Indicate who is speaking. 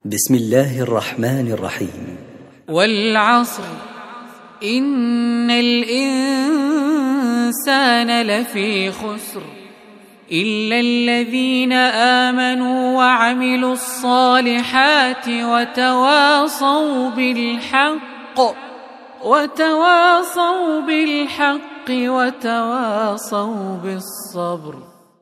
Speaker 1: بسم الله الرحمن الرحيم.
Speaker 2: والعصر إن الإنسان لفي خسر إلا الذين آمنوا وعملوا الصالحات وتواصوا بالحق وتواصوا بالصبر.